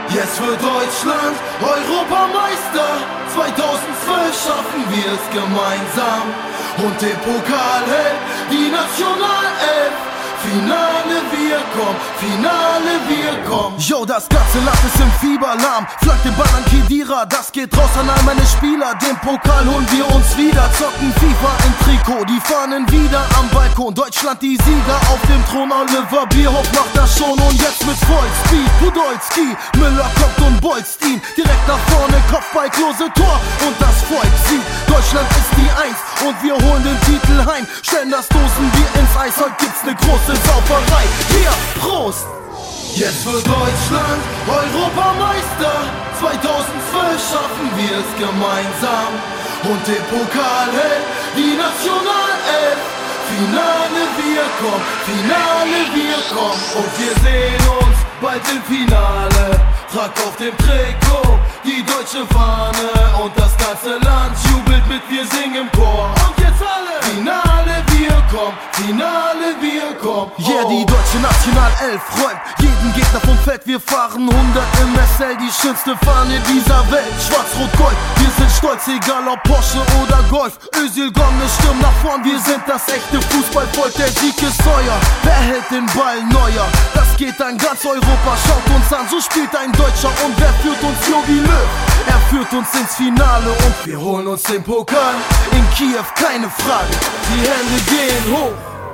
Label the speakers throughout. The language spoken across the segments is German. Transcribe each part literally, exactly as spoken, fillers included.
Speaker 1: Jetzt wird Deutschland Europameister. zweitausendzwölf schaffen wir es gemeinsam. Und den Pokal hält die Nationalelf. Finale, wir kommen, Finale, wir kommen.
Speaker 2: Yo, das ganze Land ist im Fieberlahm. Flank den Ball an Khedira, das geht raus an all meine Spieler. Den Pokal holen wir uns wieder, zocken FIFA im Trikot. Die Fahnen wieder am Balkon, Deutschland die Sieger auf dem Thron. Oliver Bierhoff macht das schon und jetzt mit Vollspeed. Podolski, Müller kommt und bolzt ihn direkt nach vorne, Kopfball, Klose, Tor und das Volk sieht. Deutschland ist die Eins und wir holen den Titel heim. Stellen das Dosenbier ins Eis, heute gibt's ne große Sauferei. Hier, Prost!
Speaker 1: Jetzt wird Deutschland Europameister. zweitausendzwölf schaffen wir es gemeinsam. Und den Pokal hält die Nationalelf. Finale, wir kommen, Finale, wir kommen. Und wir sehen uns bald im Finale. Trag auf dem Trikot die deutsche Fahne. Und das ganze Land jubelt mit, wir singen im Chor. Und jetzt alle! Finale, wir kommen, Finale, wir kommen. Oh.
Speaker 2: Yeah, die deutsche Nationalelf räumt jeden Gegner vom Feld. Wir fahren hundert im S L, die schönste Fahne dieser Welt. Schwarz-Rot-Gold, wir sind stolz, egal ob Porsche oder Golf. Özil, Gomez, stürmt nach vorn, wir sind das echte Fußballvolk. Der Sieg ist teuer, wer hält den Ball neuer? Das geht an ganz Europa, schaut uns an, so spielt ein Deutscher. Und wer führt uns? Jogi Löw, er führt uns ins Finale. Und wir holen uns den Pokal in Kiew, keine Frage, die Hände gehen hoch.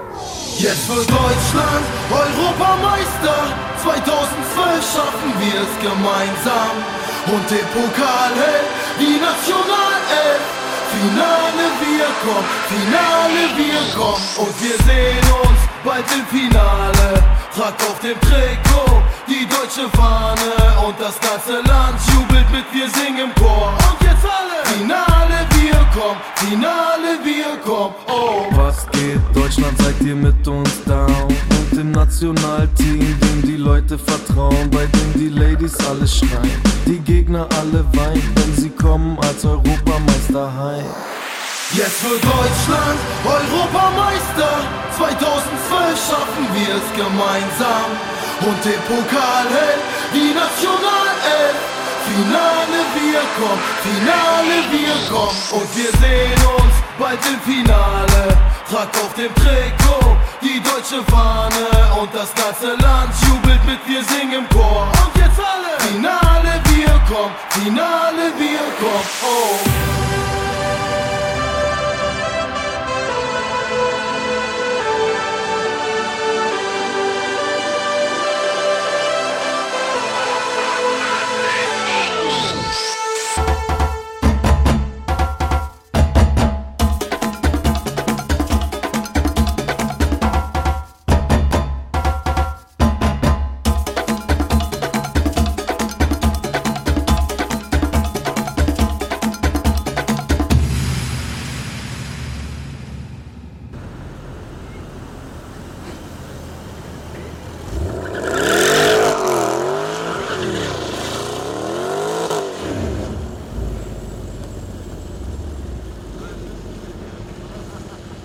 Speaker 1: Jetzt wird Deutschland Europameister. zweitausendzwölf schaffen wir es gemeinsam. Und den Pokal hält die Nationalelf. Finale, wir kommen, Finale, wir kommen. Und wir sehen uns bald im Finale. Trag auf dem Trikot die deutsche Fahne. Und das ganze Land jubelt mit, wir singen im Chor. Und jetzt alle! Finale, wir kommen, Finale, wir kommen. Oh!
Speaker 3: Was geht? Deutschland, seid ihr mit uns down? Und im Nationalteam, dem die Leute vertrauen, bei dem die Ladies alle schreien, die Gegner alle weinen, wenn sie kommen als Europameister heim.
Speaker 1: Jetzt wird Deutschland Europameister. zweitausendzwölf schaffen wir es gemeinsam. Und den Pokal hält die Nationalelf. Finale, wir kommen, Finale, wir kommen. Und wir sehen uns bald im Finale. Trag auf dem Trikot die deutsche Fahne. Und das ganze Land jubelt mit, wir singen im Chor. Und jetzt alle! Finale, wir kommen, Finale, wir kommen. Oh!